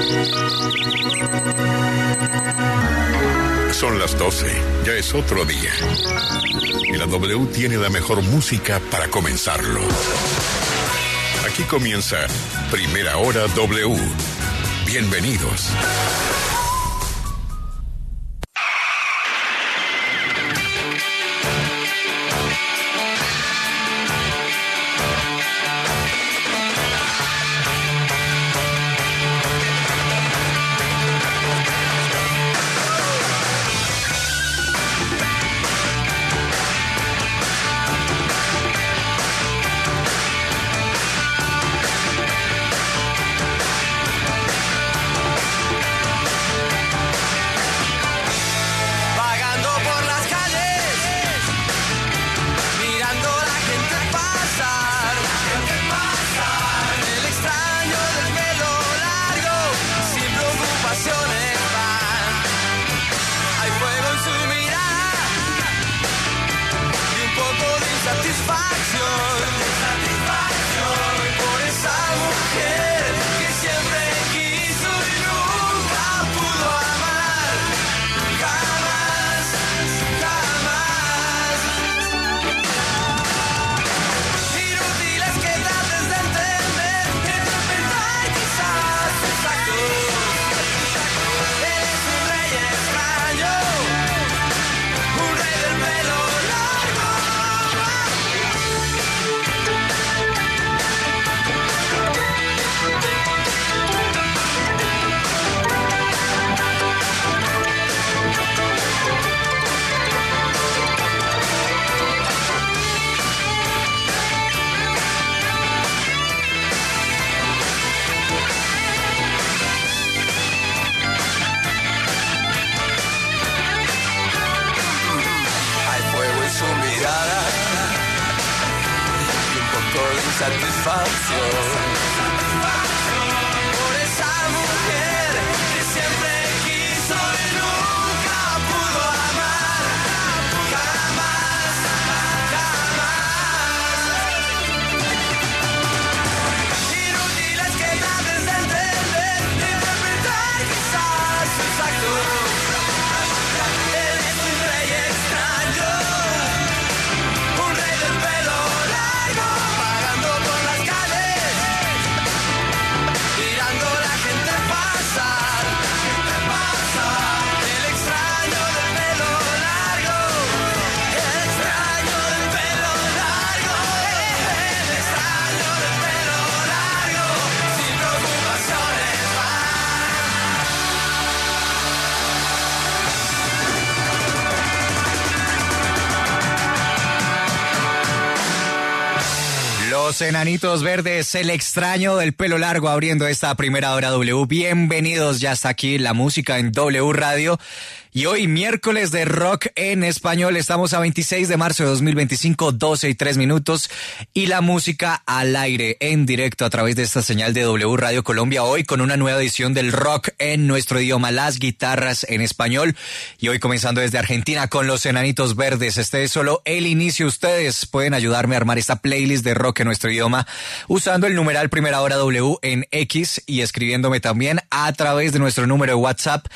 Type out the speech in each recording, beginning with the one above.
Son las 12, ya es otro día. Y la W tiene la mejor música para comenzarlo. Aquí comienza Primera Hora W. Bienvenidos. Los Enanitos Verdes, el extraño del pelo largo, abriendo esta Primera Hora W. Bienvenidos, ya está aquí la música en W Radio. Y hoy, miércoles de rock en español, estamos a 26 de marzo de 2025, 12:03. Y la música al aire, en directo, a través de esta señal de W Radio Colombia. Hoy con una nueva edición del rock en nuestro idioma, las guitarras en español. Y hoy comenzando desde Argentina con los Enanitos Verdes. Este es solo el inicio. Ustedes pueden ayudarme a armar esta playlist de rock en nuestro idioma usando el numeral Primera Hora W en X y escribiéndome también a través de nuestro número de WhatsApp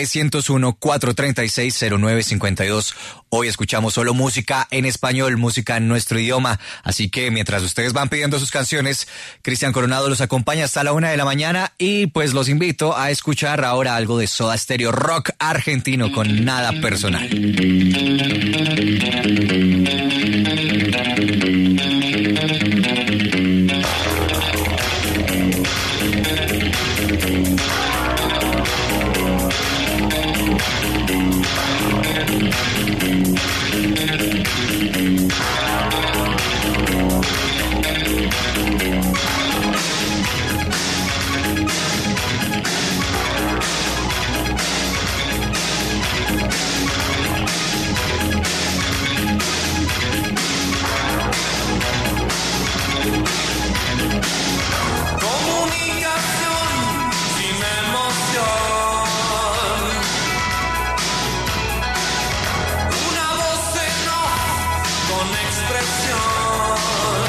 301-436-0952. Hoy escuchamos solo música en español, música en nuestro idioma. Así que mientras ustedes van pidiendo sus canciones, Cristian Coronado los acompaña hasta la 1 de la mañana y pues los invito a escuchar ahora algo de Soda Stereo, rock argentino con Nada Personal.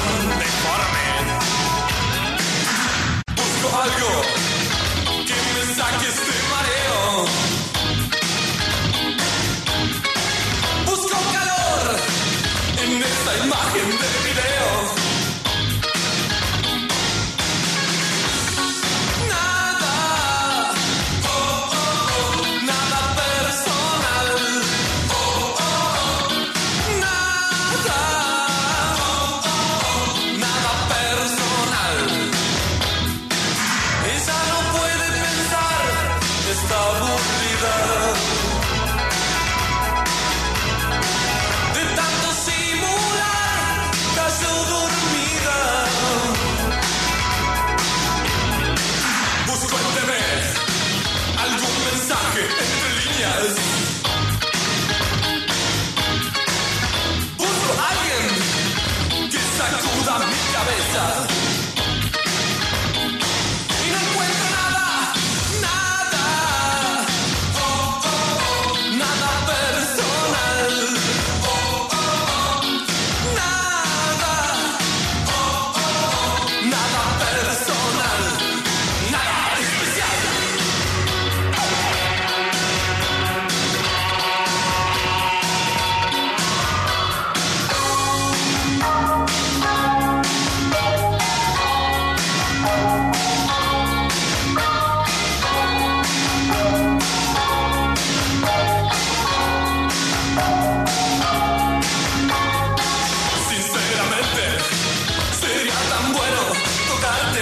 Algo que me este mareo. Busco calor en esta imagen de video. Nada, nada personal. Nada personal. Ella no puede pensar, está aburrida. De tanto simular, cayó dormida. Busco en TV algún mensaje entre líneas. Busco a alguien que sacuda mi cabeza. Y no encuentro nada, nada, nada personal. Nada, nada personal. Nada especial. Sinceramente, sería tan bueno tocarte,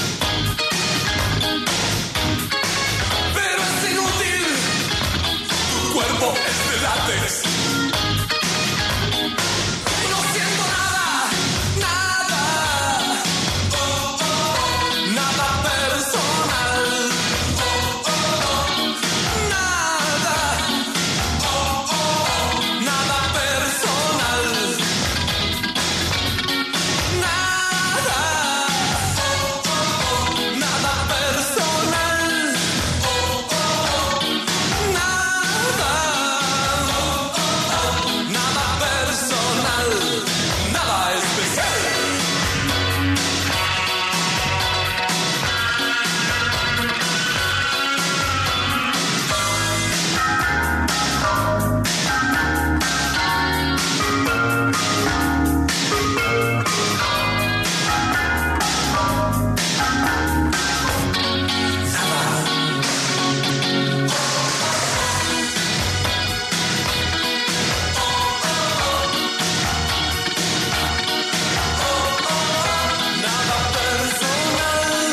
pero es inútil. Tu cuerpo es de látex. Y no siento nada, nada, nada personal. Nada, nada personal. Nada, nada personal. Nada, nada personal. Nada especial. Nada personal.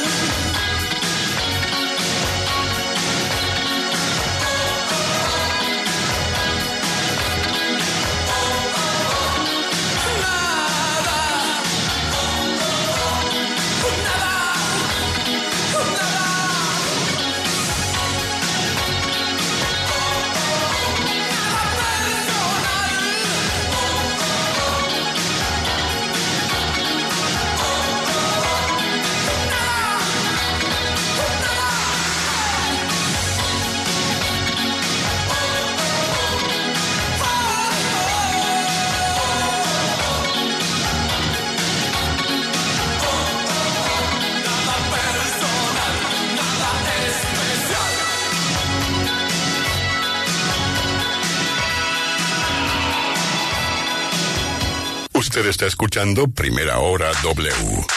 Usted está escuchando Primera Hora W.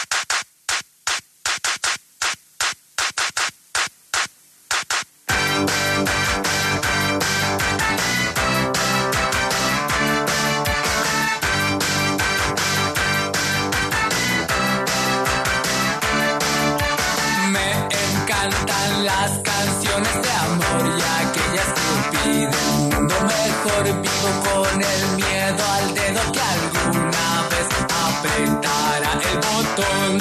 Me encantan las canciones de amor y aquellas que piden un mundo mejor. Vivo con el miedo al dedo que alguna vez apretara el botón.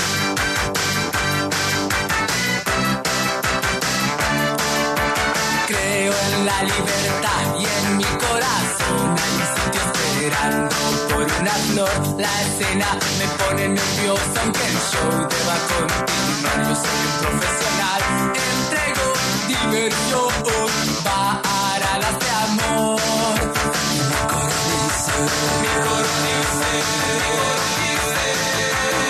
Creo en la libertad y en mi corazón hay un sitio esperando por una flor. La escena me pone nervioso aunque el show deba continuar. Yo soy un profesional, entrego diversión para las de amor. Y mi coro dice,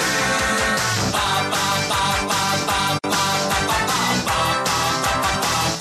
pa pa pa pa pa pa pa pa pa pa pa pa pa pa pa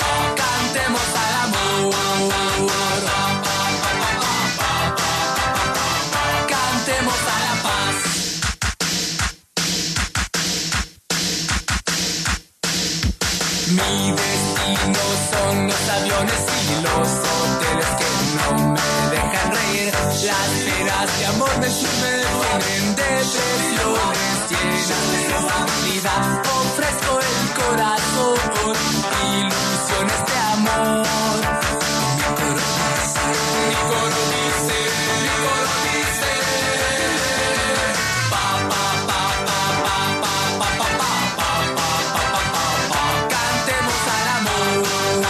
Mi destino son los aviones y los hoteles que no me dejan reír. Las penas de amor me sumergen, depresiones llenas de sensibilidad. Ofrezco el corazón, ilusiones de amor. Mi coro dice, mi coro dice, pa pa pa pa pa pa pa pa pa pa pa pa pa. Cantemos al amor,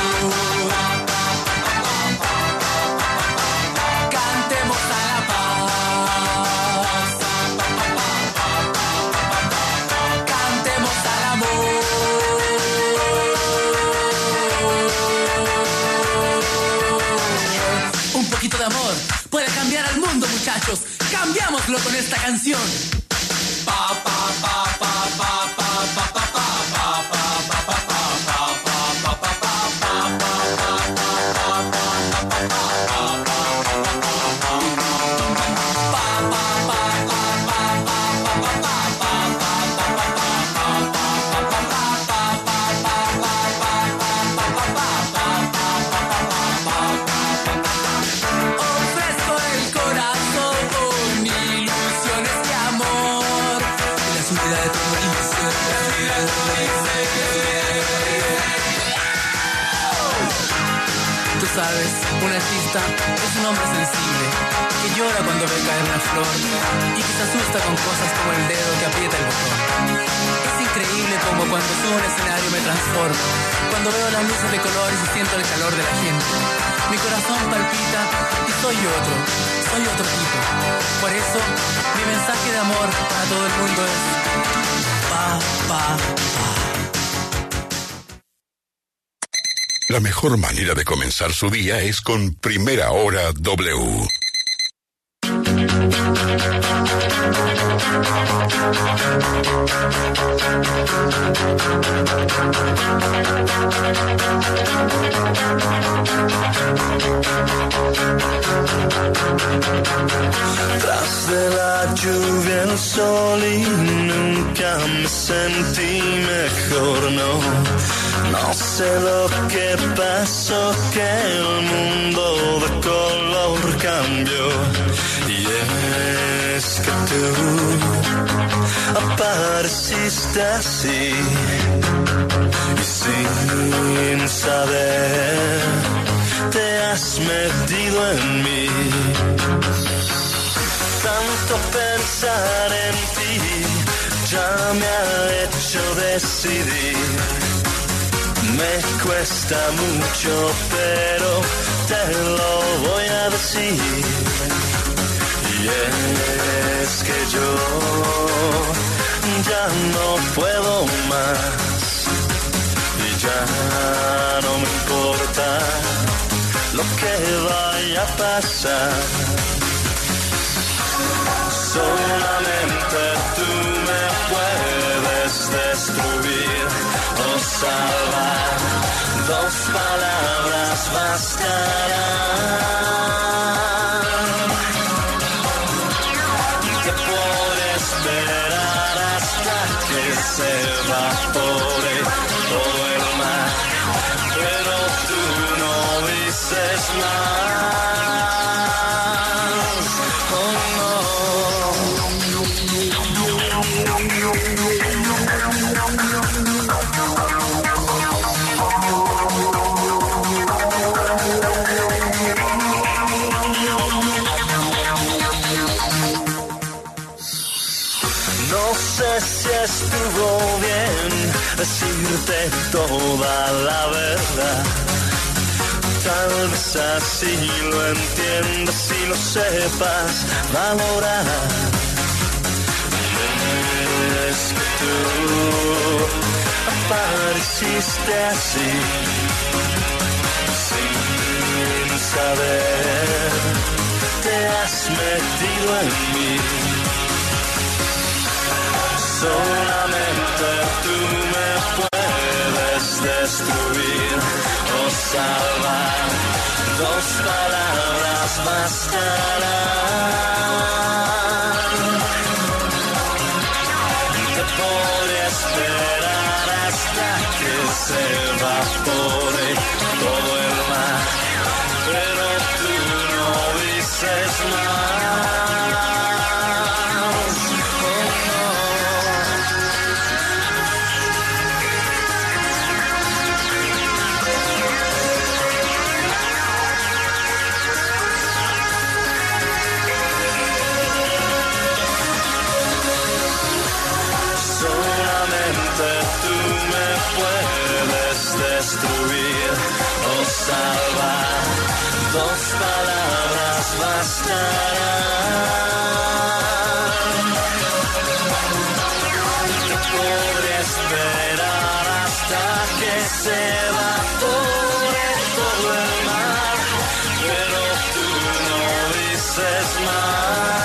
cantemos a la paz, cantemos al amor. Un poquito de amor puede cambiar al mundo, muchachos. Cambiámoslo con esta canción. Pa pa pa pa pa pa pa pa pa pa pa pa pa pa pa pa pa. Ofrezco el corazón, ilusiones de amor. La suciedad de todo dice. Tú sabes, un artista es un hombre sensible que llora cuando ve caer una flor y que se asusta con cosas como el dedo que aprieta el botón. Es increíble como cuando subo a un escenario me transformo, cuando veo las luces de colores y siento el calor de la gente. Mi corazón palpita y soy otro tipo. Por eso, mi mensaje de amor para todo el mundo es pa, pa, pa. La mejor manera de comenzar su día es con Primera Hora W. Tras de la lluvia el sol y nunca me sentí mejor, no sé lo que pasó, que el mundo de color cambió. Y es que tú apareciste así y sin saber te has metido en mí. Tanto pensar en ti ya me ha hecho decidir. Me cuesta mucho, pero te lo voy a decir. Y es que yo ya no puedo más y ya no me importa lo que vaya a pasar. Solamente tú me puedes destruir o salvar. Dos palabras bastarán. Te puedo esperar hasta que se evapore todo el mar, pero tú no dices más. No sé si estuvo bien decirte toda la verdad. Tal vez así lo entiendas y lo sepas valorar. Es que tú apareciste así, sin saber, te has metido en mí. Solamente tú me puedes destruir o salvar. Dos palabras bastarán. Te podré esperar hasta que se evapore todo el mar, pero tú no dices más. Destruir o salvar, dos palabras bastarán. Podré esperar hasta que se evapore todo el mar, pero tú no dices más.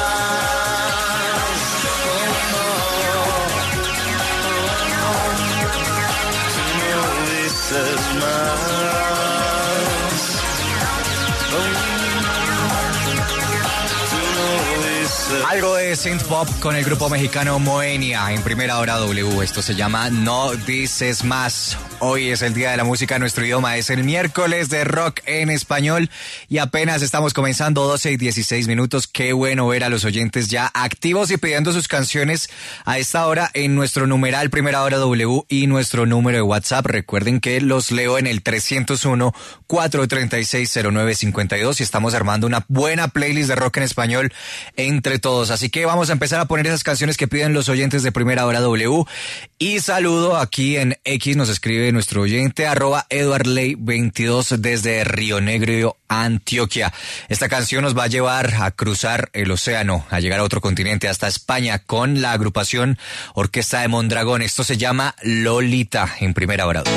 Algo de synth pop con el grupo mexicano Moenia en Primera Hora W. Esto se llama No Dices Más. Hoy es el Día de la Música, nuestro idioma es el miércoles de rock en español y apenas estamos comenzando, 12 y 16 minutos. Qué bueno ver a los oyentes ya activos y pidiendo sus canciones a esta hora en nuestro numeral Primera Hora W y nuestro número de WhatsApp. Recuerden que los leo en el 301-436-0952 y estamos armando una buena playlist de rock en español entre todos. Así que vamos a empezar a poner esas canciones que piden los oyentes de Primera Hora W. Y saludo aquí en X, nos escribe nuestro oyente, @EdwardLey22 desde Río Negro, Antioquia. Esta canción nos va a llevar a cruzar el océano, a llegar a otro continente, hasta España, con la agrupación Orquesta de Mondragón. Esto se llama Lolita en Primera Hora.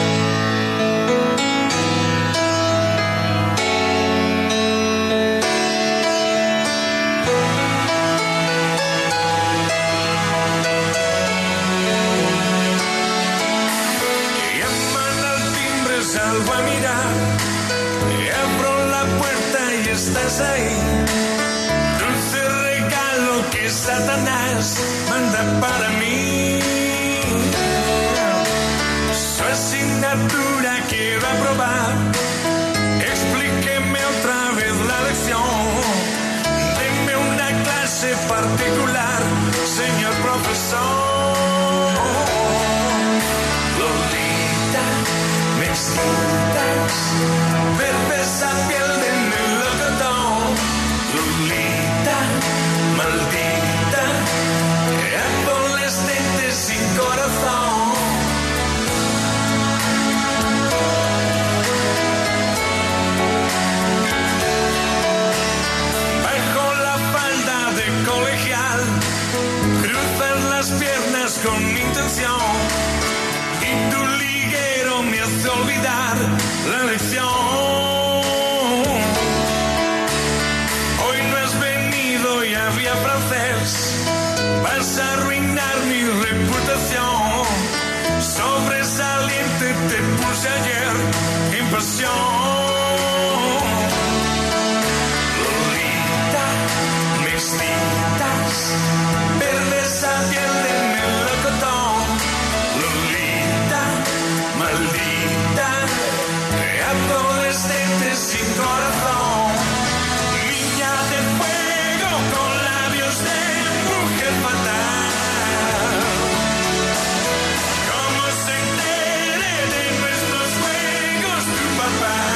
Salgo a mirar, abro la puerta y estás ahí. Dulce regalo que Satanás manda para mí. Su asignatura quiero aprobar. Explíqueme otra vez la lección. Deme una clase particular, señor profesor. Verdes a piel de melocotón, Lolita, maldita, adolescente sin corazón. Bajo la falda de colegial, cruzas las piernas con intención y tu liguero me hace olvidar la lección. Hoy no has venido y había francés. Vas a arruinar mi reputación. Sobresaliente te puse ayer en pasión. Lolita, mestitas, verdes a piel de melocotón. Lolita, maldita, adolescente sin corazón, niña de fuego con labios de mujer fatal. Como se entere de nuestros juegos tu papá.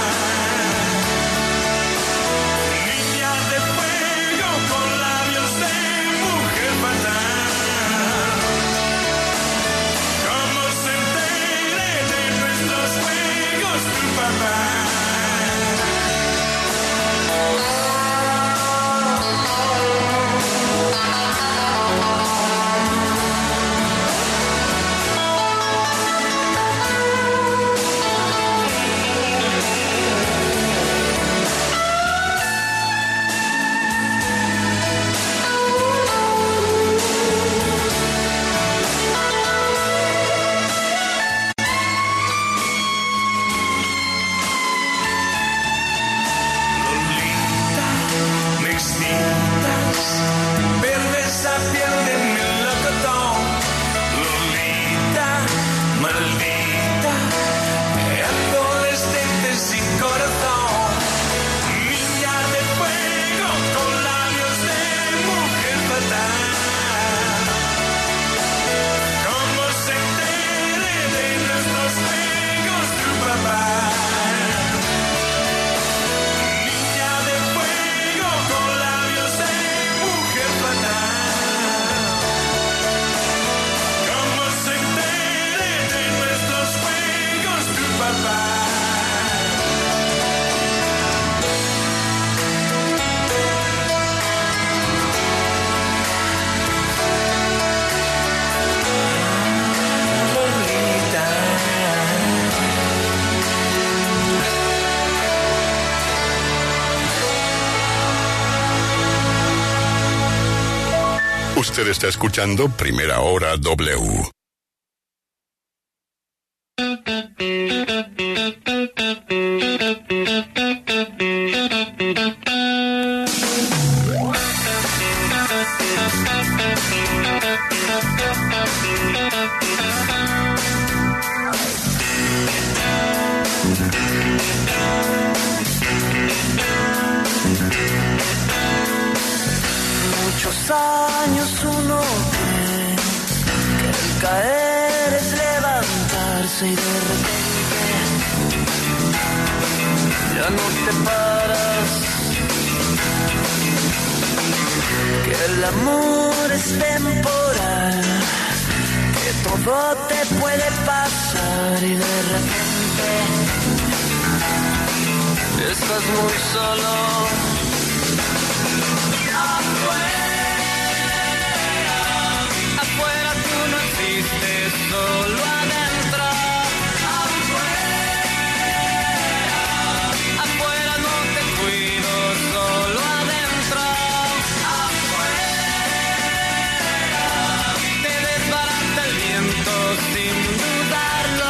Usted está escuchando Primera Hora W. Muchos años uno cree que el caer es levantarse y de repente ya no te paras, que el amor es temporal, que todo te puede pasar y de repente estás muy solo. Afuera tú no existes, solo adentro. Afuera no te cuido, solo adentro. Te desbarata el viento sin dudarlo.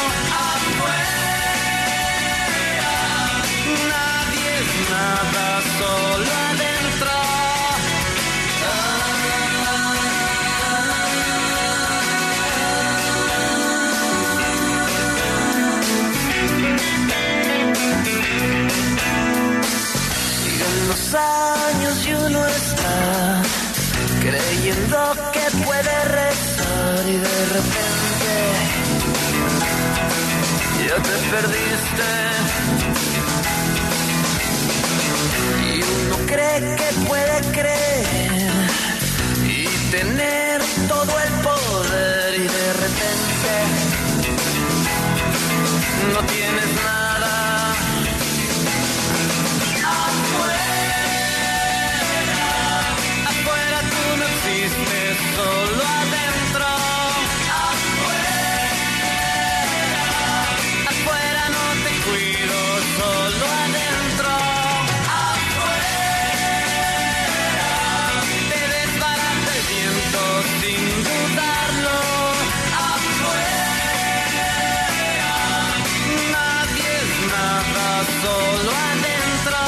Nadie es nada, solo adentro. Los años y uno está creyendo que puede rezar y de repente ya te perdiste y uno cree que puede creer y tener todo el poder y de repente no tienes nada. Solo adentro. Afuera no te cuido, solo adentro. Te desbarata el viento sin dudarlo. Nadie es nada, solo adentro.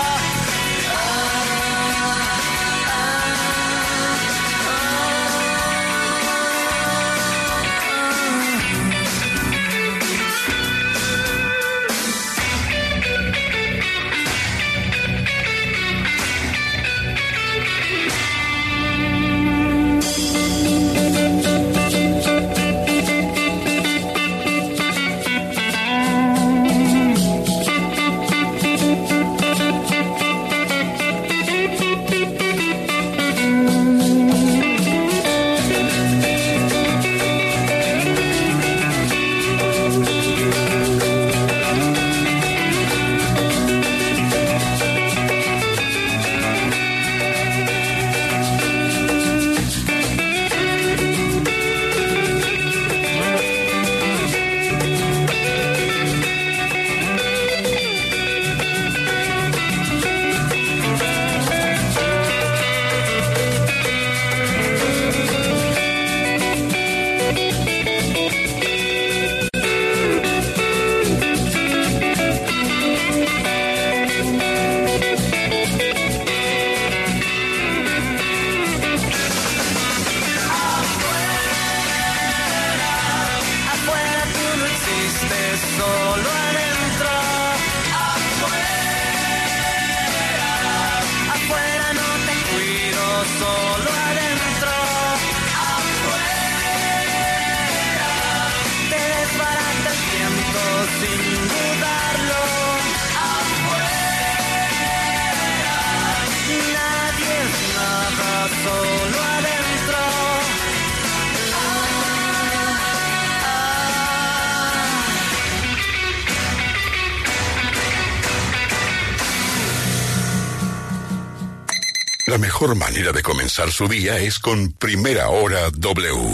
La mejor manera de comenzar su día es con Primera Hora W.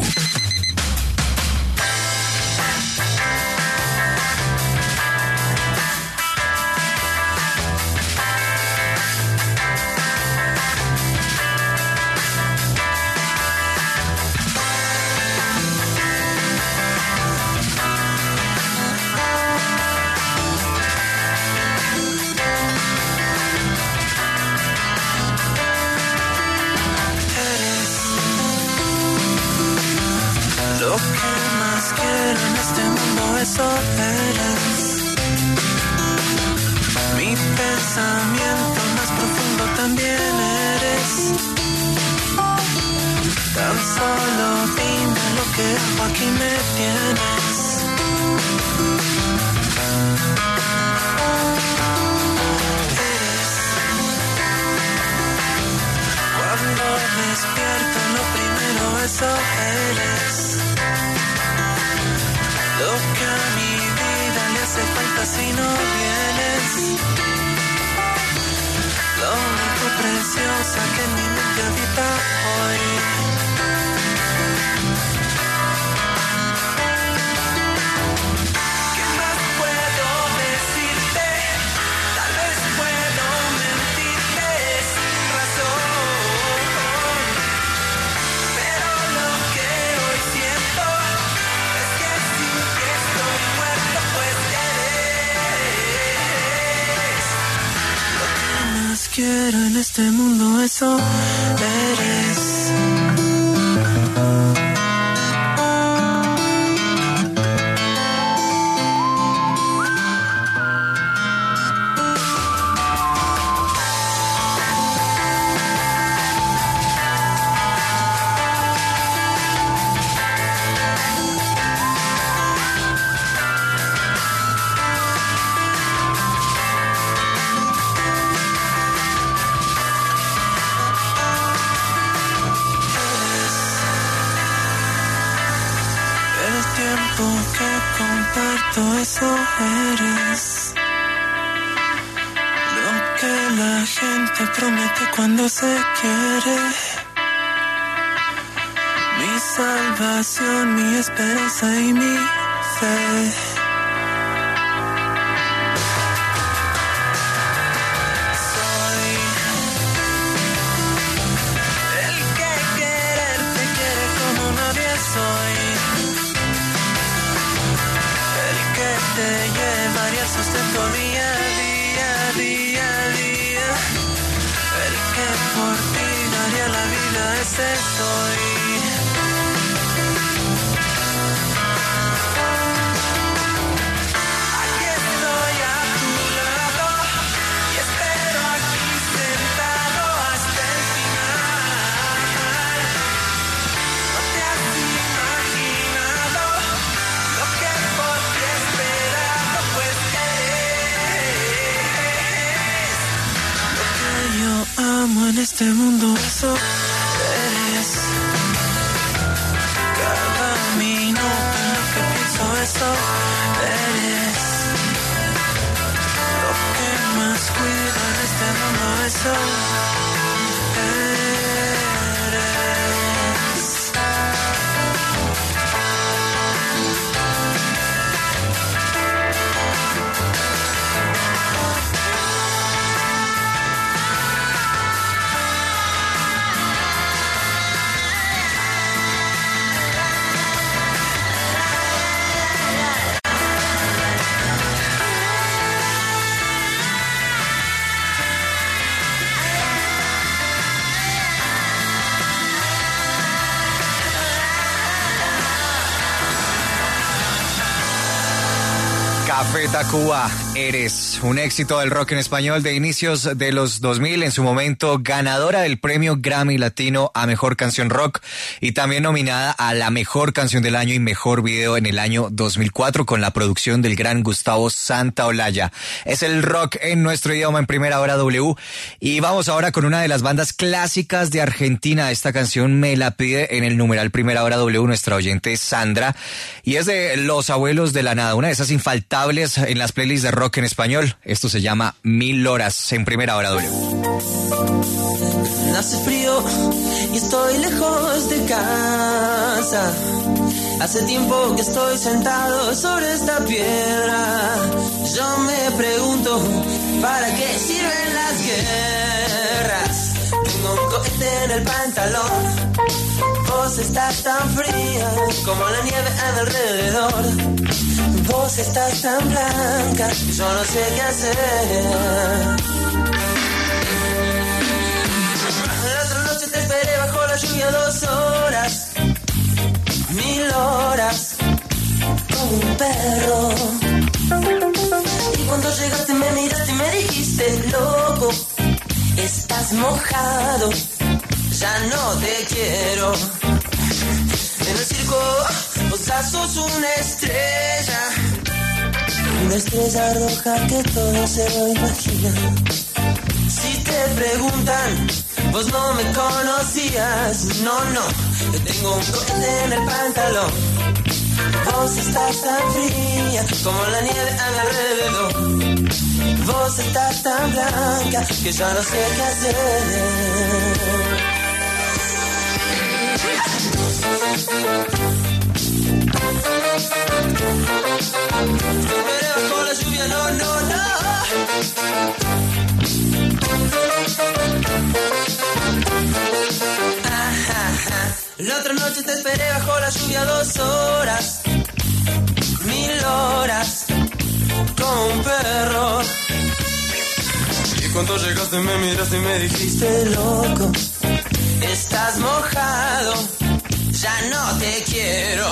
que hago aquí me tienes. Cuando despierto lo primero eso eres. Lo que a mi vida le hace falta si no vienes. Lo único preciosa que en mi mente habita hoy. ¿Qué más puedo decirte? Tal vez puedo mentirte sin razón. Pero lo que hoy siento es que sin que estoy muerto, pues eres. Lo que más quiero en este mundo, eso eres. Eso eres lo que la gente promete cuando se quiere. Mi salvación, mi esperanza y mi fe. Soy el que quererte quiere como nadie soy. Te llevaría sustento día a día, día a día. El que por ti daría la vida, ese soy. Aquí estoy a tu lado y espero aquí sentado hasta el final. No te has imaginado lo que por ti esperado, pues eres. Lo que yo amo en este mundo, eso eres. Cada minuto en lo que pienso, eso eres. Lo que más cuido en este mundo, eso eres. Café Tacuba, eres un éxito del rock en español de inicios de los 2000, en su momento ganadora del premio Grammy Latino a Mejor Canción Rock y también nominada a la Mejor Canción del Año y Mejor Video en el año 2004 con la producción del gran Gustavo Santaolalla. Es el rock en nuestro idioma en Primera Hora W y vamos ahora con una de las bandas clásicas de Argentina. Esta canción me la pide en el numeral Primera Hora W nuestra oyente Sandra y es de Los Abuelos de la Nada, una de esas infaltables en las playlists de rock en español. Esto se llama 1000 horas en Primera Hora W. Hace frío y estoy lejos de casa. Hace tiempo que estoy sentado sobre esta piedra. Yo me pregunto, ¿para qué sirven las guerras? Tengo un cohete en el pantalón. Vos estás tan fría como la nieve a mi alrededor. Vos estás tan blanca, yo no sé qué hacer. La otra noche te esperé bajo la lluvia 2 horas, 1000 horas, como un perro. Y cuando llegaste me miraste y me dijiste, loco, estás mojado, ya no te quiero. En el circo, vos sos una estrella roja que todo se lo imagina. Si te preguntan, vos no me conocías. No, yo tengo un cohete en el pantalón. Vos estás tan fría como la nieve a mi alrededor. Vos estás tan blanca que ya no sé qué hacer. Pero bajo la lluvia, no. La otra noche te esperé bajo la lluvia 2 horas, 1000 horas, como un perro. Y cuando llegaste me miraste y me dijiste, loco, estás mojado, ya no te quiero.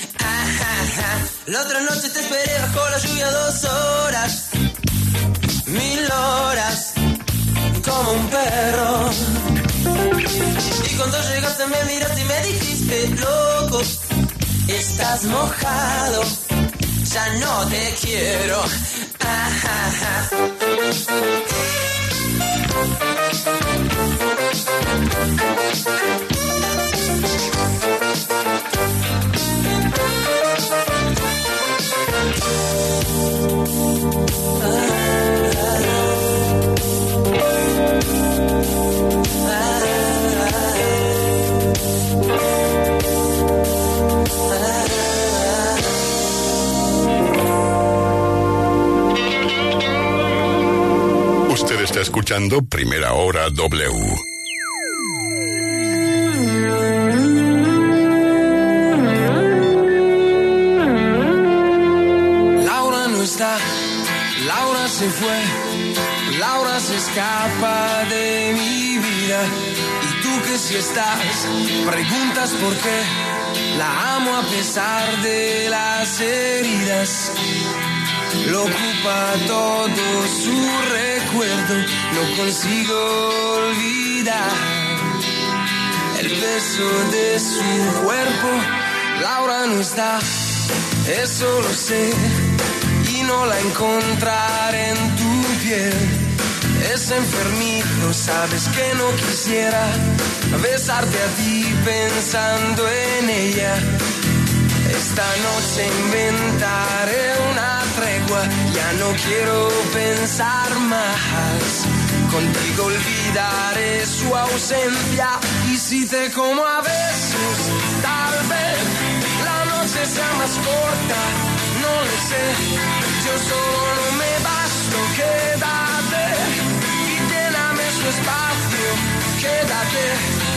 La otra noche te esperé bajo la lluvia 2 horas, 1000 horas, como un perro. Y cuando llegaste me miraste y me dijiste, loco, estás mojado, ya no te quiero. Usted está escuchando Primera Hora W. Laura no está, Laura se fue, Laura se escapa de mi vida. Y tú que si estás, preguntas por qué. La amo a pesar de las heridas. Lo ocupa todo su recuerdo, no consigo olvidar el beso de su cuerpo. Laura no está, eso lo sé, y no la encontraré en tu piel. Es enfermito, sabes que no quisiera besarte a ti pensando en ella. Esta noche inventaré una tregua, ya no quiero pensar más. Contigo olvidaré su ausencia, y si te como a besos, tal vez la noche sea más corta, no lo sé. Yo solo no me basto, quédate y lléname su espacio, quédate.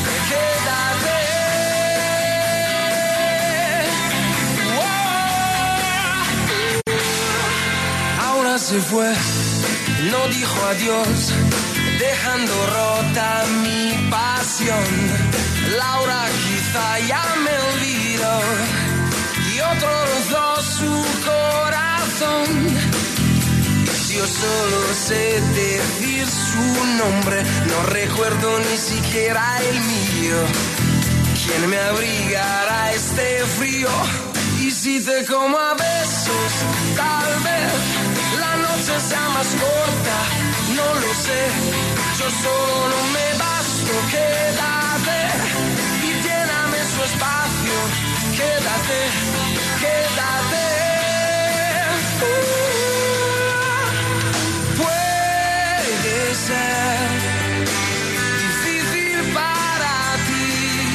Se fue, no dijo adiós, dejando rota mi pasión. Laura quizá ya me olvidó y otro rozó su corazón. Yo solo sé decir su nombre, no recuerdo ni siquiera el mío. ¿Quién me abrigará este frío? Y si te como a besos, tal vez la noche sea más corta, no lo sé. Yo solo no me basto, quédate y lléname su espacio, quédate. Puede ser difícil para ti,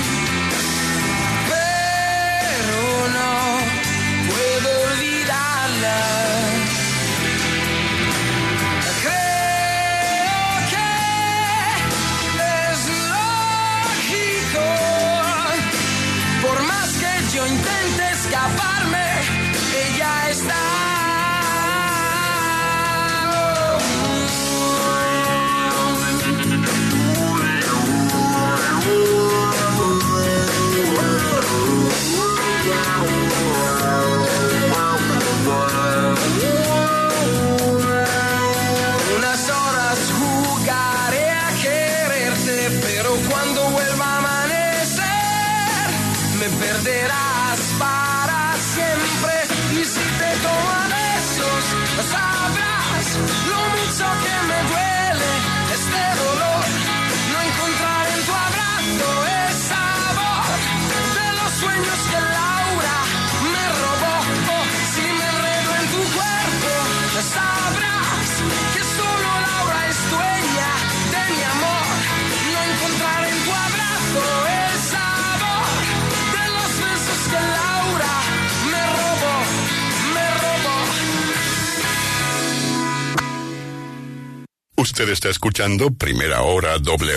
pero no puedo olvidarla. Yo intento escaparme, Usted está escuchando Primera Hora W.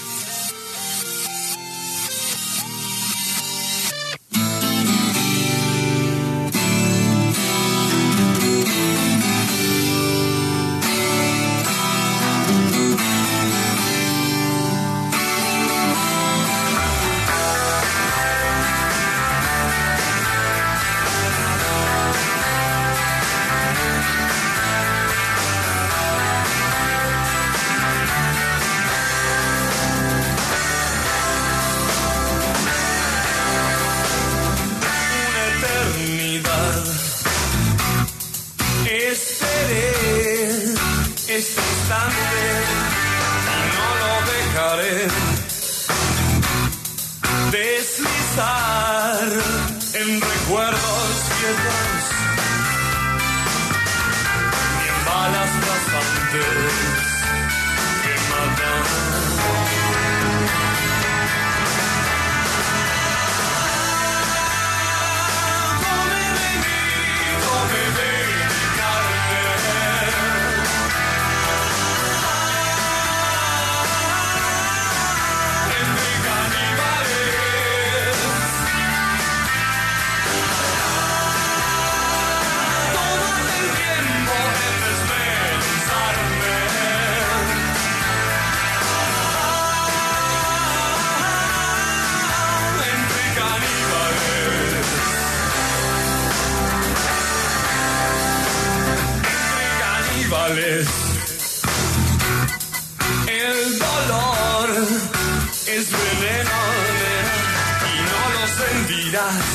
El dolor es veneno y no lo sentirás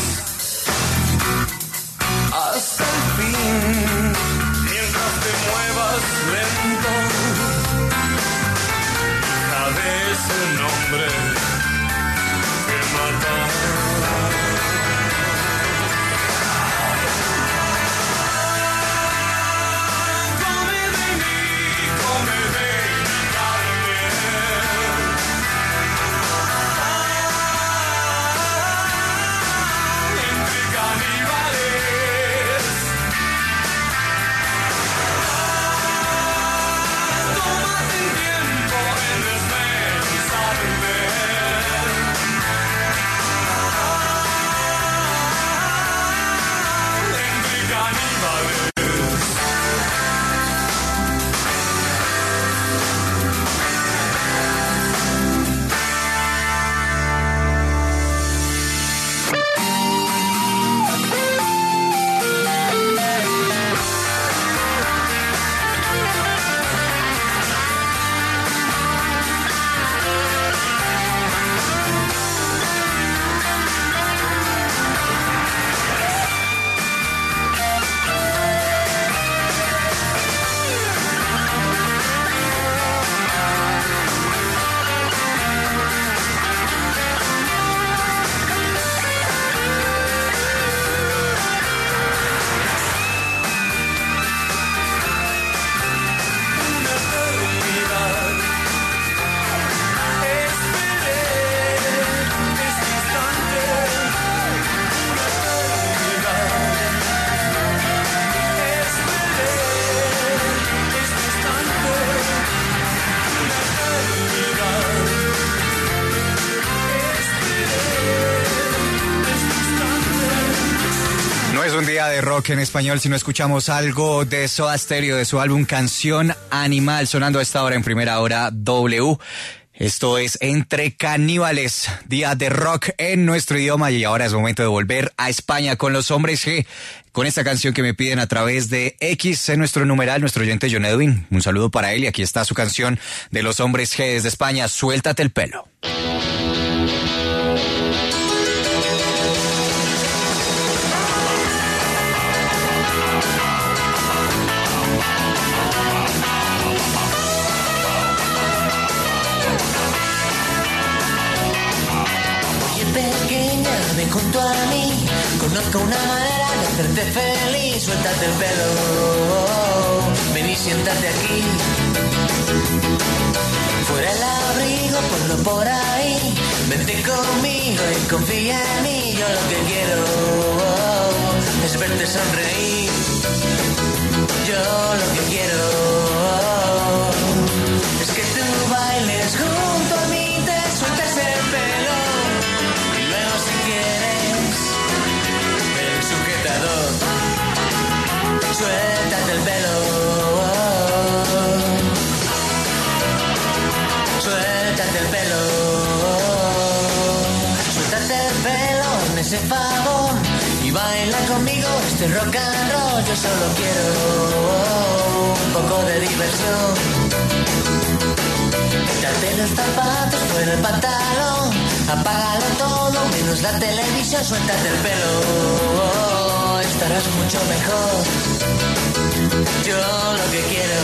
hasta el fin, mientras te muevas lento. Hija de ese nombre que mata. Un día de rock en español si no escuchamos algo de Soda Stereo, de su álbum Canción Animal, sonando a esta hora en Primera Hora W. Esto es Entre Caníbales, día de rock en nuestro idioma, y ahora es momento de volver a España con los Hombres G, con esta canción que me piden a través de X en nuestro numeral, nuestro oyente John Edwin. Un saludo para él y aquí está su canción de los Hombres G desde España, Suéltate el pelo. Ven junto a mí, conozco una manera de hacerte feliz. Suéltate el pelo, ven y siéntate aquí. Fuera el abrigo, ponlo por ahí. Vente conmigo y confía en mí. Yo lo que quiero es verte sonreír. Yo lo que quiero Suéltate el pelo. Suéltate el pelo. Suéltate el pelo, hazme ese favor y baila conmigo este rock and roll. Yo solo quiero un poco de diversión. Quítate los zapatos, fuera el pantalón. Apágalo todo, menos la televisión. Suéltate el pelo, estarás mucho mejor. Yo lo que quiero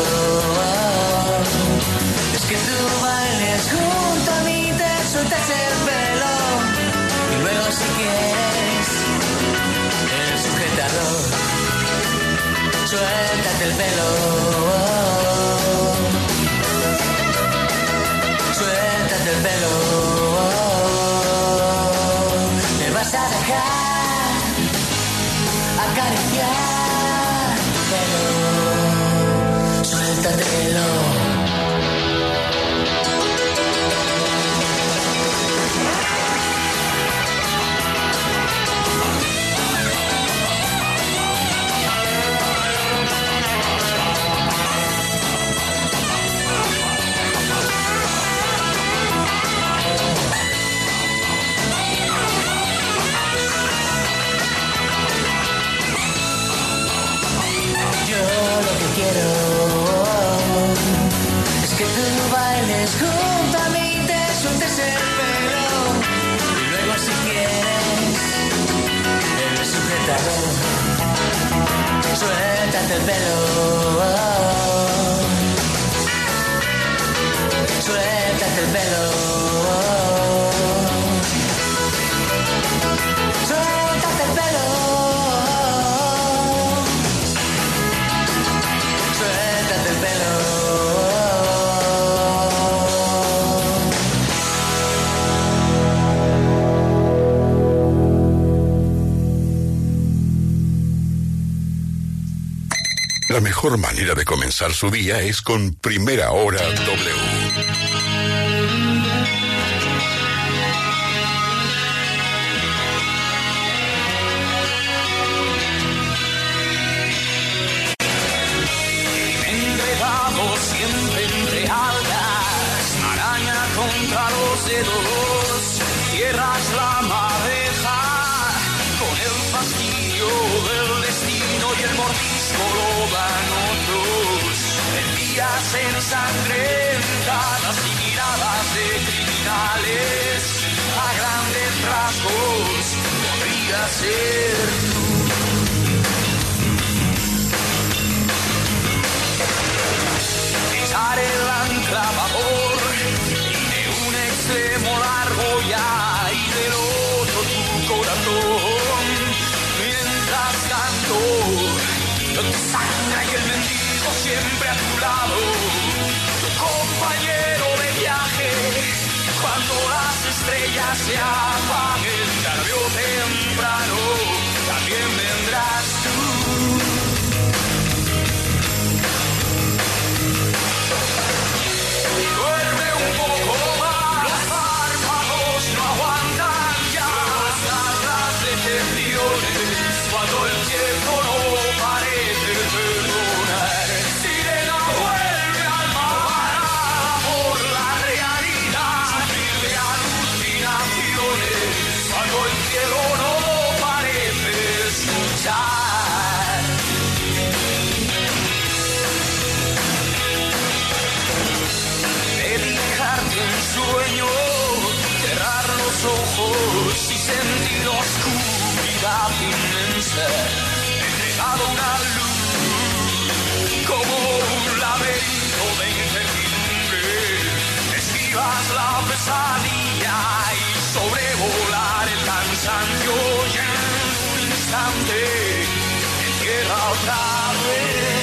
es que tú bailes junto a mí, te sueltes el pelo y luego si quieres el sujetador. Suéltate el pelo. Suéltate el pelo. Me vas a dejar acariciar tu pelo. Suéltatelo. Quiero es que tú bailes junto a mí, te sueltes el pelo y luego si quieres el sujetador. Suéltate el pelo. Suéltate el pelo. Suéltate el pelo. Suéltate el pelo. La mejor manera de comenzar su día es con Primera Hora W. Siempre entre algas, araña contra los dedos, cierras la madeja con el fastidio del destino y el mordisco lo dan otros. Envías ensangrentadas y miradas de criminales, a grandes rasgos podría ser tú. Echar el ancla a vapor y de un extremo largo ya y del otro tu corazón. Mientras tanto, tu sangre y el mendigo siempre a tu lado, tu compañero de viaje. Cuando las estrellas se apaguen, tarde o temprano, también vendrás tú. Duerme un poco más, los párpados no aguantan ya. Están las decepciones cuando el tiempo no parece perdonar. Sirena vuelve al mar por la realidad, sufrir de alucinaciones cuando el cielo no parece escuchar. Dedicarte en sueño, cerrar los ojos y sentir la oscuridad inmensa, entregado a una luz como un laberinto de incertidumbre. Esquivas la pesadilla y sobrevolar el cansancio y en un instante entierra otra vez.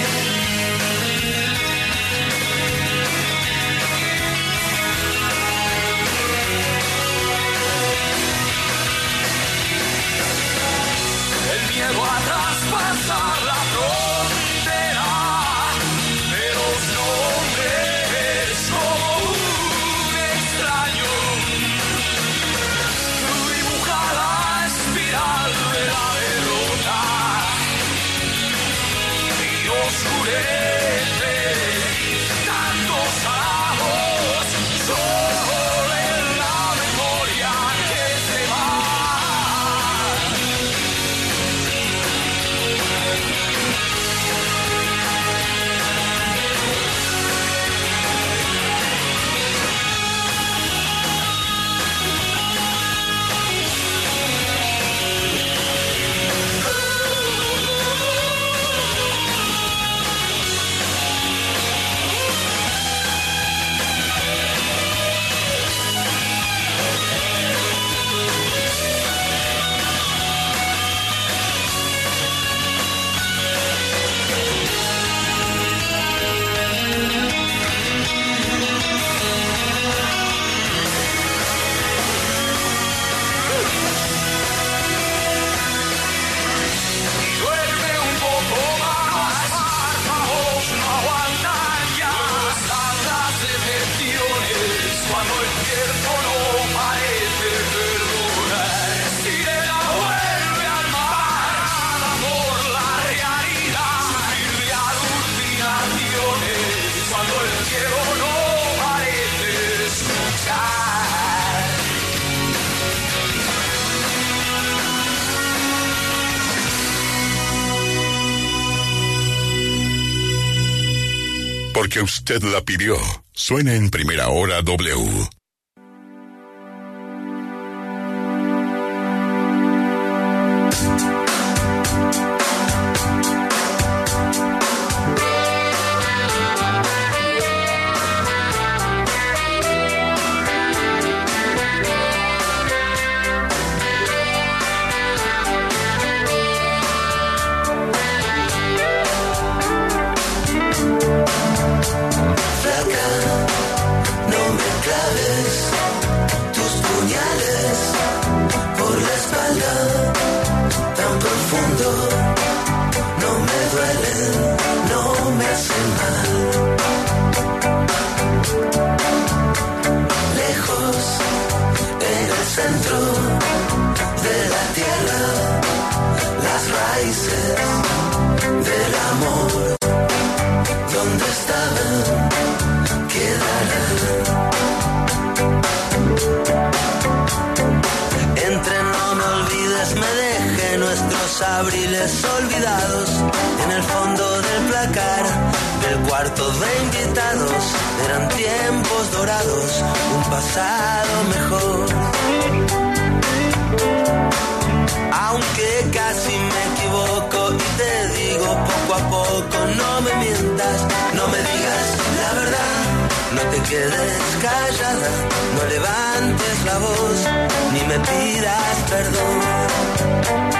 El miedo a traspasar la frontera de los nombres como un extraño. Dibuja la espiral de la derrota y Porque usted la pidió. Suena en Primera Hora W. Abriles olvidados en el fondo del placar del cuarto de invitados. Eran tiempos dorados, un pasado mejor. Aunque casi me equivoco y te digo poco a poco, no me mientas, no me digas la verdad, no te quedes callada, no levantes la voz, ni me pidas perdón.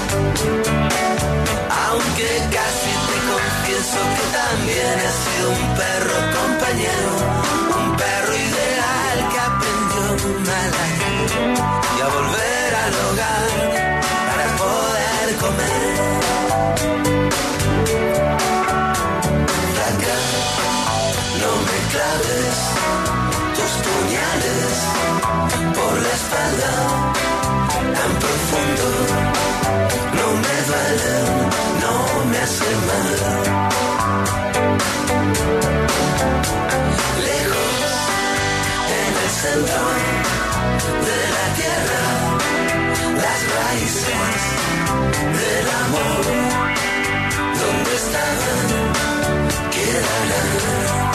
Aunque casi te confieso que también he sido un perro compañero, un perro ideal que aprendió a latir y a volver al hogar para poder comer. Flaca, no me claves tus puñales por la espalda tan profundo. No me duelen, no me hacen mal. Lejos, en el centro de la tierra, las raíces del amor, donde estaban, quedarán.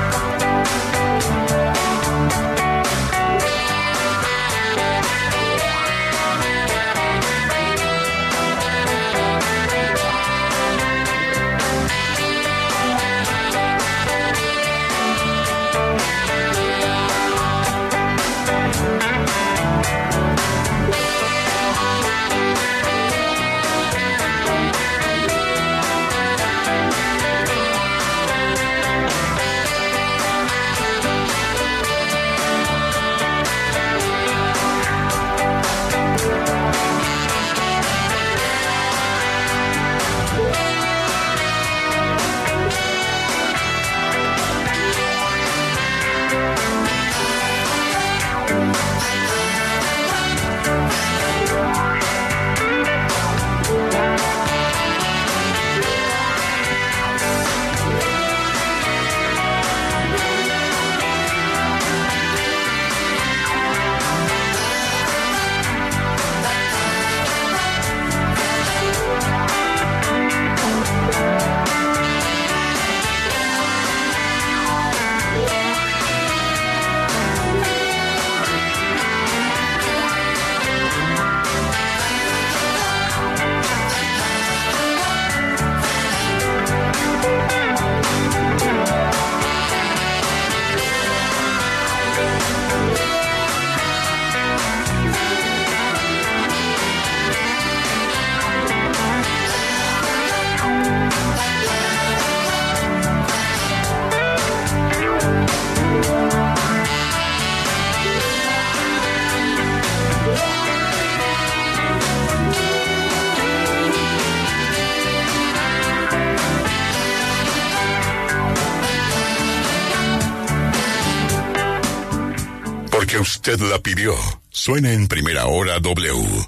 Porque usted la pidió. Suena en Primera Hora W.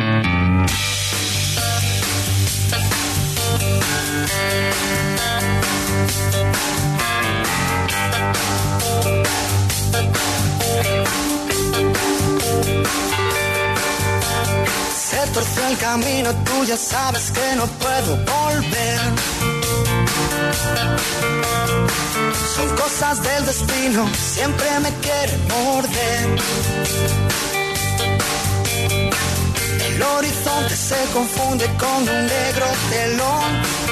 Se torció el camino, tú ya sabes que no puedo volver. cosas del destino siempre me quieren morder. El horizonte se confunde con un negro telón.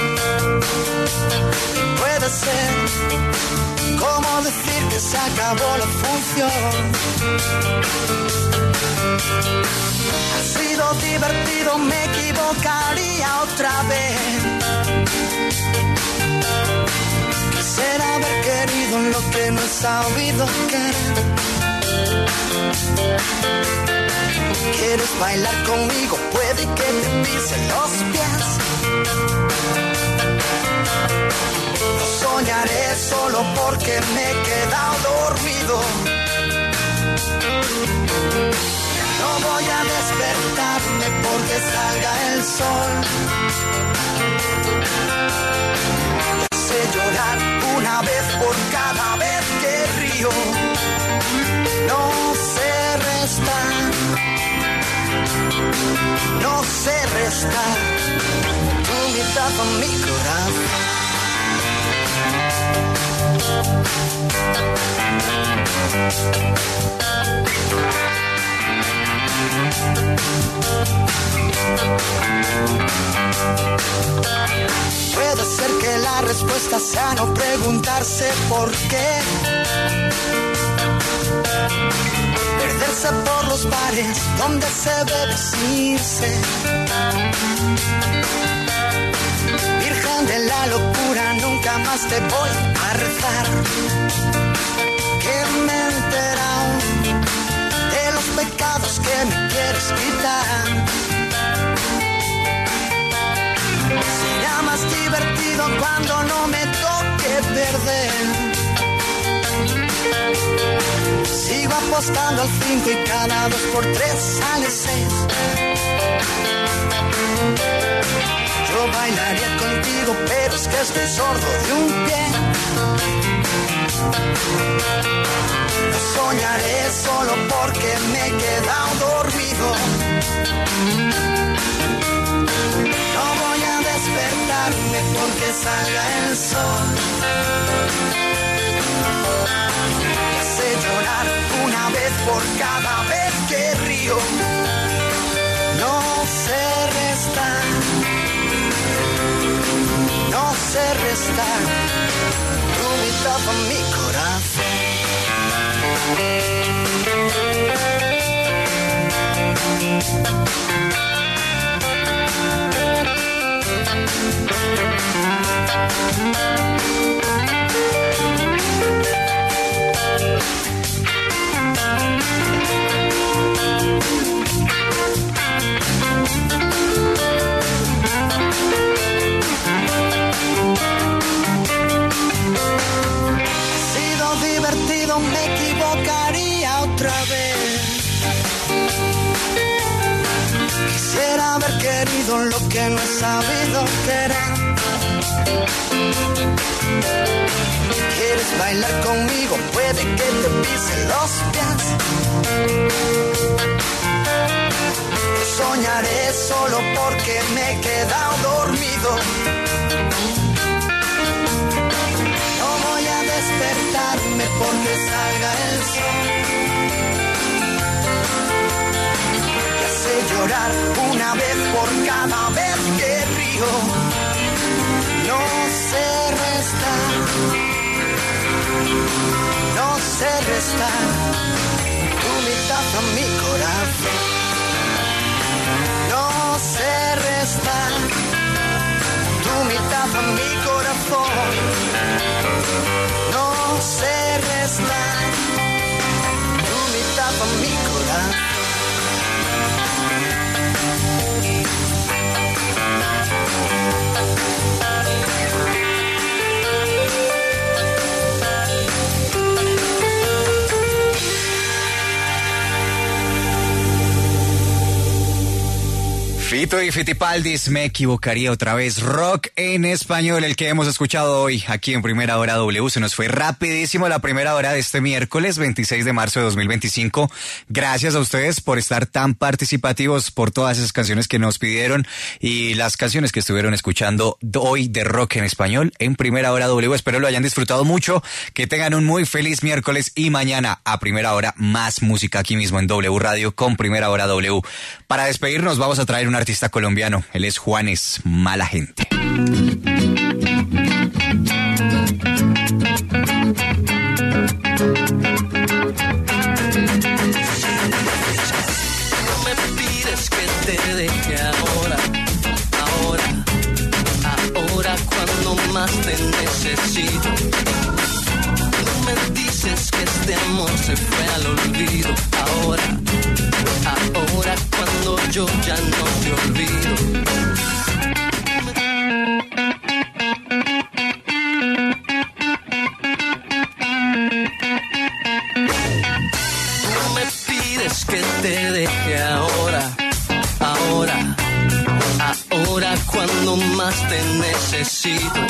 Puede ser como decir que se acabó la función. Ha sido divertido, me equivocaría otra vez. Quisiera haber querido lo que no he sabido querer. ¿Quieres bailar conmigo? Puede que te pisen los pies. Lo soñaré solo porque me he quedado dormido. No voy a despertarme porque salga el sol. Me hace llorar una vez por cada vez que río. No sé restar. No sé restar. Tu mitad con mi corazón. Puede ser que la respuesta sea no preguntarse por qué. Perderse por los bares donde se debe irse. Virgen de la locura, nunca más te voy a rezar. Que me he enterado de los pecados que me quieres quitar. Será más divertido cuando no me toque perder. Sigo apostando al 5 y cada 2x3 sale 6. Yo bailaría contigo, pero es que estoy sordo de un pie. Lo soñaré solo porque me he quedado dormido. No voy a despertarme porque salga el sol. Me hace llorar una vez por cada vez que río. No sé restar. No sé restar. Tu mitad con mi corazón. Me equivocaría otra vez. Quisiera haber querido lo que no he sabido querer. ¿Quieres bailar conmigo? Puede que te pisen los pies. Yo soñaré solo porque me he quedado dormido. No voy a despertarme porque salga el sol. Me hace llorar una vez por cada vez que río. No sé restar. No sé restar. Tu mitad con mi corazón. No sé restar. Tu mitad con mi corazón. No sé restar. Tu mitad con mi corazón. Fit Fito y Fitipaldis, me equivocaría otra vez. Rock en español, el que hemos escuchado hoy aquí en Primera Hora W. Se nos fue rapidísimo la primera hora de este miércoles 26 de marzo de 2025. Gracias a ustedes por estar tan participativos, por todas esas canciones que nos pidieron y las canciones que estuvieron escuchando hoy de rock en español en Primera Hora W. Espero lo hayan disfrutado mucho, que tengan un muy feliz miércoles y mañana a primera hora más música aquí mismo en W Radio con Primera Hora W. Para despedirnos vamos a traer un artista colombiano. Él es Juanes, Mala Gente. No me pides que te deje ahora cuando más te necesito. No me dices que este amor se fue al olvido. Ahora cuando yo ya no te olvido. No me pides que te deje ahora cuando más te necesito.